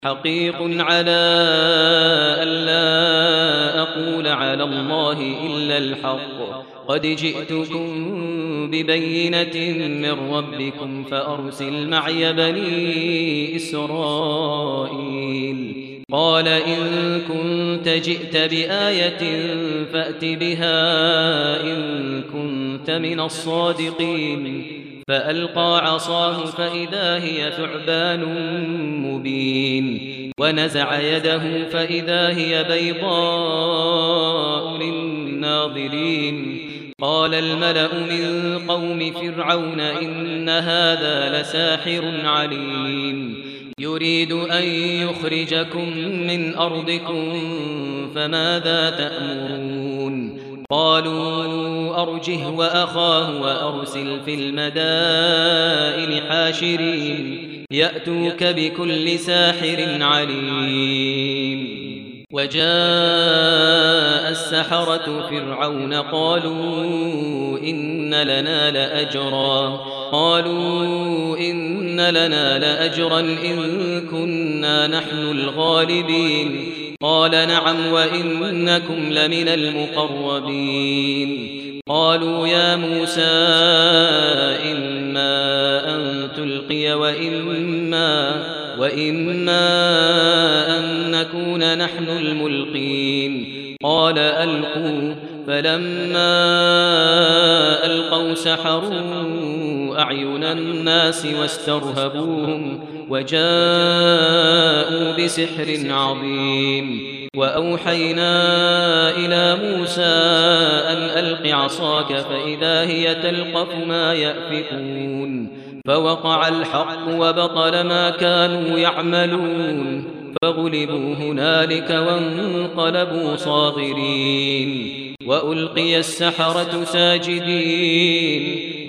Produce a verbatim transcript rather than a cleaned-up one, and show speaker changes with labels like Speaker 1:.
Speaker 1: حقيق على ألا أقول على الله إلا الحق قد جئتكم ببينة من ربكم فأرسل معي بني إسرائيل قال إن كنت جئت بآية فأت بها إن كنت من الصادقين فألقى عصاه فإذا هي ثعبان مبين ونزع يده فإذا هي بيضاء للناظرين قال الملأ من قوم فرعون إن هذا لساحر عليم يريد أن يخرجكم من أرضكم فماذا تأمرون قالوا أرجه وأخاه وأرسل في المدائن حاشرين يأتوك بكل ساحر عليم وجاء السحرة فرعون قالوا إن لنا لأجرا قالوا إن لنا لأجرا إن كنا نحن الغالبين قال نعم وإنكم لمن المقربين قالوا يا موسى إما أن تلقي وإما, وإما أن نكون نحن الملقين قال ألقوا فلما ألقوا سحروا أعين الناس واسترهبوهم وجاءوا بسحر عظيم وأوحينا إلى موسى أن ألق عصاك فإذا هي تلقف ما يأفكون فوقع الحق وبطل ما كانوا يعملون فغلبوا هنالك وانقلبوا صاغرين وألقي السحرة ساجدين